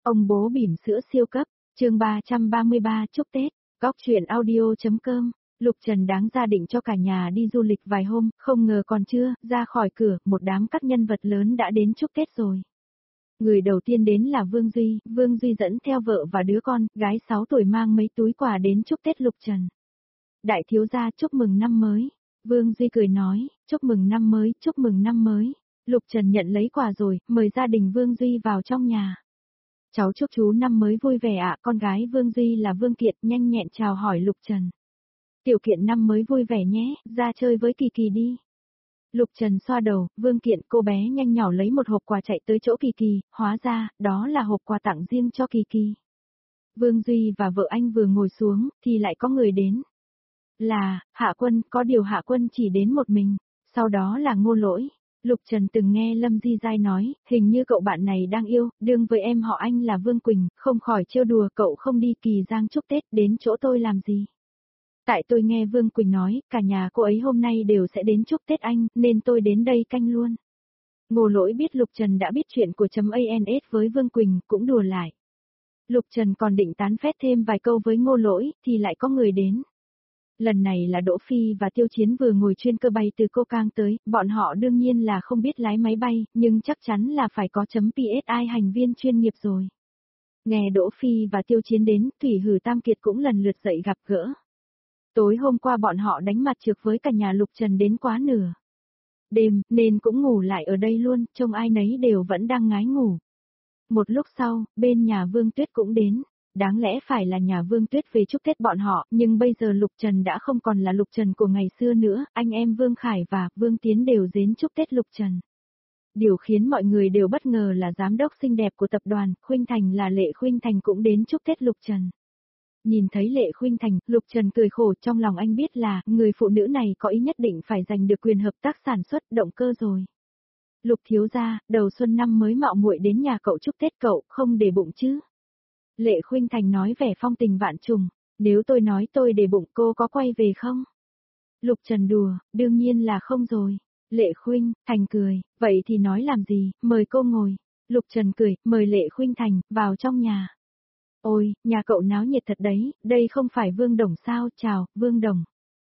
Ông bố bỉm sữa siêu cấp, chương 333 chúc Tết, góc chuyện audio.com. Lục Trần đáng ra định cho cả nhà đi du lịch vài hôm, không ngờ còn chưa, ra khỏi cửa, một đám các nhân vật lớn đã đến chúc Tết rồi. Người đầu tiên đến là Vương Duy dẫn theo vợ và đứa con, gái 6 tuổi mang mấy túi quà đến chúc Tết Lục Trần. Đại thiếu gia chúc mừng năm mới, Vương Duy cười nói, chúc mừng năm mới, chúc mừng năm mới. Lục Trần nhận lấy quà rồi, mời gia đình Vương Duy vào trong nhà. Cháu chúc chú năm mới vui vẻ ạ, con gái Vương Duy là Vương Kiệt nhanh nhẹn chào hỏi Lục Trần. Tiểu Kiện năm mới vui vẻ nhé, ra chơi với Kỳ Kỳ đi. Lục Trần xoa đầu, Vương Kiện cô bé nhanh nhỏ lấy một hộp quà chạy tới chỗ Kỳ Kỳ, hóa ra, đó là hộp quà tặng riêng cho Kỳ Kỳ. Vương Duy và vợ anh vừa ngồi xuống, thì lại có người đến. Là, Hạ Quân, có điều Hạ Quân chỉ đến một mình, sau đó là Ngô Lỗi. Lục Trần từng nghe Lâm Di Giai nói, hình như cậu bạn này đang yêu, đương với em họ anh là Vương Quỳnh, không khỏi trêu đùa cậu không đi Kỳ Giang chúc Tết đến chỗ tôi làm gì. Tại tôi nghe Vương Quỳnh nói, cả nhà cô ấy hôm nay đều sẽ đến chúc Tết anh, nên tôi đến đây canh luôn. Ngô Lỗi biết Lục Trần đã biết chuyện của .ans với Vương Quỳnh, cũng đùa lại. Lục Trần còn định tán phét thêm vài câu với Ngô Lỗi, thì lại có người đến. Lần này là Đỗ Phi và Tiêu Chiến vừa ngồi chuyên cơ bay từ Cô Cang tới, bọn họ đương nhiên là không biết lái máy bay, nhưng chắc chắn là phải có .psi hành viên chuyên nghiệp rồi. Nghe Đỗ Phi và Tiêu Chiến đến, Thủy Hử Tam Kiệt cũng lần lượt dậy gặp gỡ. Tối hôm qua bọn họ đánh mặt trược với cả nhà Lục Trần đến quá nửa đêm, nên cũng ngủ lại ở đây luôn, trông ai nấy đều vẫn đang ngái ngủ. Một lúc sau, bên nhà Vương Tuyết cũng đến. Đáng lẽ phải là nhà Vương Tuyết về chúc Tết bọn họ, nhưng bây giờ Lục Trần đã không còn là Lục Trần của ngày xưa nữa, anh em Vương Khải và Vương Tiến đều đến chúc Tết Lục Trần. Điều khiến mọi người đều bất ngờ là giám đốc xinh đẹp của tập đoàn, Khuynh Thành là Lệ Khuynh Thành cũng đến chúc Tết Lục Trần. Nhìn thấy Lệ Khuynh Thành, Lục Trần cười khổ, trong lòng anh biết là, người phụ nữ này có ý nhất định phải giành được quyền hợp tác sản xuất động cơ rồi. Lục thiếu gia, đầu xuân năm mới mạo muội đến nhà cậu chúc Tết cậu, không để bụng chứ? Lệ Khuynh Thành nói vẻ phong tình vạn trùng, nếu tôi nói tôi để bụng cô có quay về không? Lục Trần đùa, đương nhiên là không rồi. Lệ Khuynh Thành cười, vậy thì nói làm gì, mời cô ngồi. Lục Trần cười, mời Lệ Khuynh Thành, vào trong nhà. Ôi, nhà cậu náo nhiệt thật đấy, đây không phải Vương Đồng sao, chào, Vương Đồng.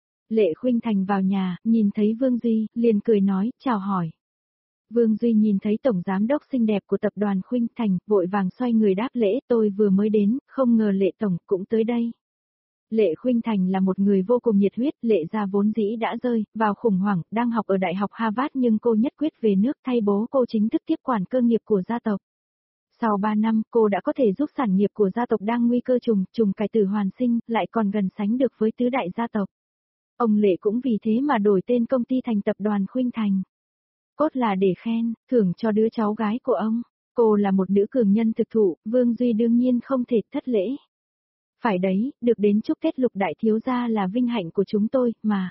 Lệ Khuynh Thành vào nhà, nhìn thấy Vương Duy, liền cười nói, chào hỏi. Vương Duy nhìn thấy tổng giám đốc xinh đẹp của tập đoàn Khuynh Thành, vội vàng xoay người đáp lễ, tôi vừa mới đến, không ngờ Lệ tổng cũng tới đây. Lệ Khuynh Thành là một người vô cùng nhiệt huyết, Lệ gia vốn dĩ đã rơi vào khủng hoảng, đang học ở Đại học Harvard nhưng cô nhất quyết về nước thay bố cô chính thức tiếp quản cơ nghiệp của gia tộc. Sau 3 năm, cô đã có thể giúp sản nghiệp của gia tộc đang nguy cơ trùng cải tử hoàn sinh, lại còn gần sánh được với tứ đại gia tộc. Ông Lệ cũng vì thế mà đổi tên công ty thành tập đoàn Khuynh Thành. Cốt là để khen, thưởng cho đứa cháu gái của ông. Cô là một nữ cường nhân thực thụ, Vương Duy đương nhiên không thể thất lễ. Phải đấy, được đến chúc Tết Lục đại thiếu gia là vinh hạnh của chúng tôi, mà.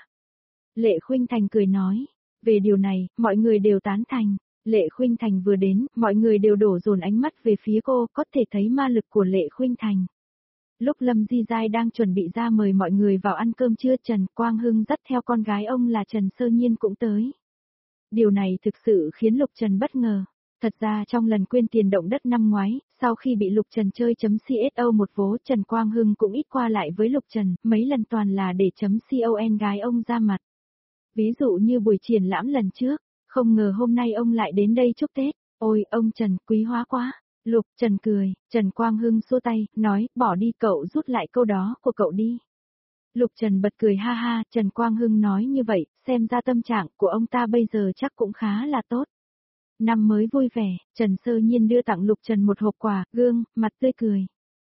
Lệ Khuynh Thành cười nói. Về điều này, mọi người đều tán thành. Lệ Khuynh Thành vừa đến, mọi người đều đổ dồn ánh mắt về phía cô, có thể thấy ma lực của Lệ Khuynh Thành. Lúc Lâm Di Giai đang chuẩn bị ra mời mọi người vào ăn cơm trưa, Trần Quang Hưng dắt theo con gái ông là Trần Sơ Nhiên cũng tới. Điều này thực sự khiến Lục Trần bất ngờ. Thật ra trong lần quyên tiền động đất năm ngoái, sau khi bị Lục Trần chơi .cso một vố, Trần Quang Hưng cũng ít qua lại với Lục Trần, mấy lần toàn là để .con gái ông ra mặt. Ví dụ như buổi triển lãm lần trước, không ngờ hôm nay ông lại đến đây chúc Tết. Ôi, ông Trần, quý hóa quá. Lục Trần cười, Trần Quang Hưng xua tay, nói, bỏ đi cậu rút lại câu đó của cậu đi. Lục Trần bật cười ha ha, Trần Quang Hưng nói như vậy, xem ra tâm trạng của ông ta bây giờ chắc cũng khá là tốt. Năm mới vui vẻ, Trần Sơ Nhiên đưa tặng Lục Trần một hộp quà, gương, mặt tươi cười.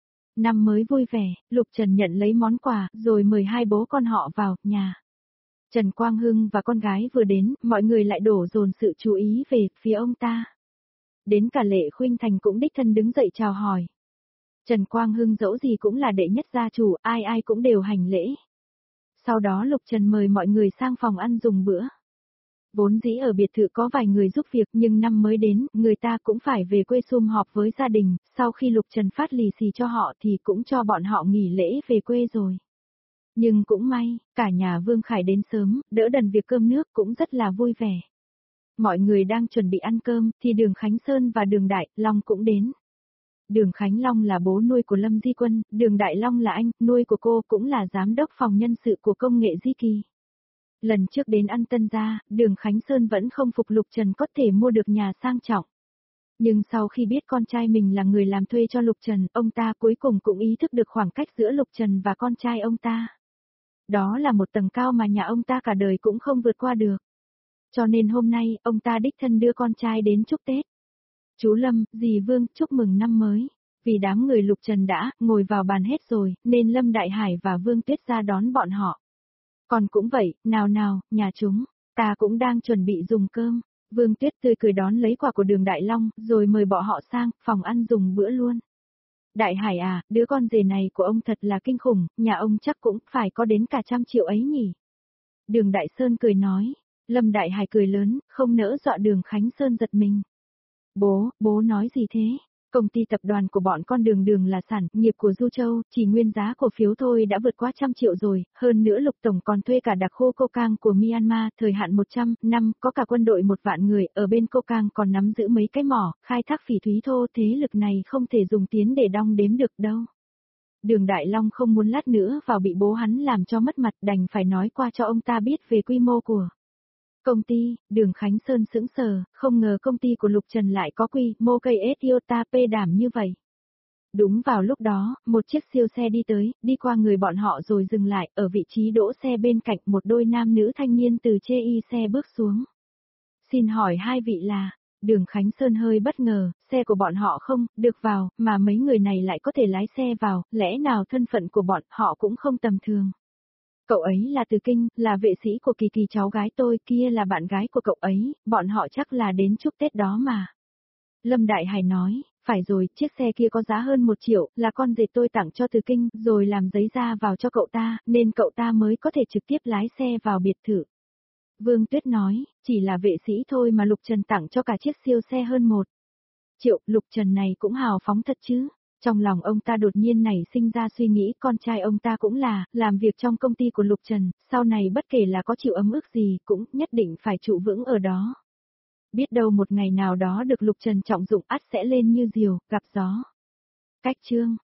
Năm mới vui vẻ, Lục Trần nhận lấy món quà, rồi mời hai bố con họ vào nhà. Trần Quang Hưng và con gái vừa đến, mọi người lại đổ dồn sự chú ý về phía ông ta. Đến cả Lệ Khuynh Thành cũng đích thân đứng dậy chào hỏi. Trần Quang Hưng dẫu gì cũng là đệ nhất gia chủ, ai ai cũng đều hành lễ. Sau đó Lục Trần mời mọi người sang phòng ăn dùng bữa. Vốn dĩ ở biệt thự có vài người giúp việc nhưng năm mới đến, người ta cũng phải về quê sum họp với gia đình, sau khi Lục Trần phát lì xì cho họ thì cũng cho bọn họ nghỉ lễ về quê rồi. Nhưng cũng may, cả nhà Vương Khải đến sớm, đỡ đần việc cơm nước cũng rất là vui vẻ. Mọi người đang chuẩn bị ăn cơm, thì Đường Khánh Sơn và Đường Đại Long cũng đến. Đường Khánh Long là bố nuôi của Lâm Di Quân, Đường Đại Long là anh, nuôi của cô cũng là giám đốc phòng nhân sự của công nghệ Di Kỳ. Lần trước đến ăn Tân gia, Đường Khánh Sơn vẫn không phục Lục Trần có thể mua được nhà sang trọng. Nhưng sau khi biết con trai mình là người làm thuê cho Lục Trần, ông ta cuối cùng cũng ý thức được khoảng cách giữa Lục Trần và con trai ông ta. Đó là một tầng cao mà nhà ông ta cả đời cũng không vượt qua được. Cho nên hôm nay, ông ta đích thân đưa con trai đến chúc Tết. Chú Lâm, dì Vương, chúc mừng năm mới. Vì đám người Lục Trần đã ngồi vào bàn hết rồi, nên Lâm Đại Hải và Vương Tuyết ra đón bọn họ. Còn cũng vậy, nào nào, nhà chúng, ta cũng đang chuẩn bị dùng cơm. Vương Tuyết tươi cười đón lấy quà của Đường Đại Long, rồi mời bọn họ sang phòng ăn dùng bữa luôn. Đại Hải à, đứa con rể này của ông thật là kinh khủng, nhà ông chắc cũng phải có đến cả 100 triệu ấy nhỉ. Đường Đại Sơn cười nói. Lâm Đại Hải cười lớn, không nỡ dọa Đường Khánh Sơn giật mình. Bố nói gì thế? Công ty tập đoàn của bọn con Đường là sản nghiệp của Du Châu, chỉ nguyên giá cổ phiếu thôi đã vượt qua 100 triệu rồi, hơn nữa Lục Tổng còn thuê cả đặc khu Kokang của Myanmar, thời hạn 100 năm, có cả quân đội 1 vạn người, ở bên Kokang còn nắm giữ mấy cái mỏ, khai thác phỉ thúy thô, thế lực này không thể dùng tiền để đong đếm được đâu. Đường Đại Long không muốn lát nữa vào bị bố hắn làm cho mất mặt, đành phải nói qua cho ông ta biết về quy mô của công ty. Đường Khánh Sơn sững sờ, không ngờ công ty của Lục Trần lại có quy mô cây Toyota P đảm như vậy. Đúng vào lúc đó, một chiếc siêu xe đi tới, đi qua người bọn họ rồi dừng lại, ở vị trí đỗ xe bên cạnh một đôi nam nữ thanh niên từ chê xe bước xuống. Xin hỏi hai vị là, Đường Khánh Sơn hơi bất ngờ, xe của bọn họ không được vào, mà mấy người này lại có thể lái xe vào, lẽ nào thân phận của bọn họ cũng không tầm thường. Cậu ấy là Từ Kinh, là vệ sĩ của Kỳ Kỳ cháu gái tôi, kia là bạn gái của cậu ấy, bọn họ chắc là đến chúc Tết đó mà. Lâm Đại Hải nói, phải rồi, chiếc xe kia có giá hơn 1 triệu, là con rể tôi tặng cho Từ Kinh, rồi làm giấy ra vào cho cậu ta, nên cậu ta mới có thể trực tiếp lái xe vào biệt thự. Vương Tuyết nói, chỉ là vệ sĩ thôi mà Lục Trần tặng cho cả chiếc siêu xe hơn 1 triệu, Lục Trần này cũng hào phóng thật chứ. Trong lòng ông ta đột nhiên nảy sinh ra suy nghĩ con trai ông ta cũng là, làm việc trong công ty của Lục Trần, sau này bất kể là có chịu ấm ức gì cũng nhất định phải trụ vững ở đó. Biết đâu một ngày nào đó được Lục Trần trọng dụng ắt sẽ lên như diều, gặp gió. Cách chương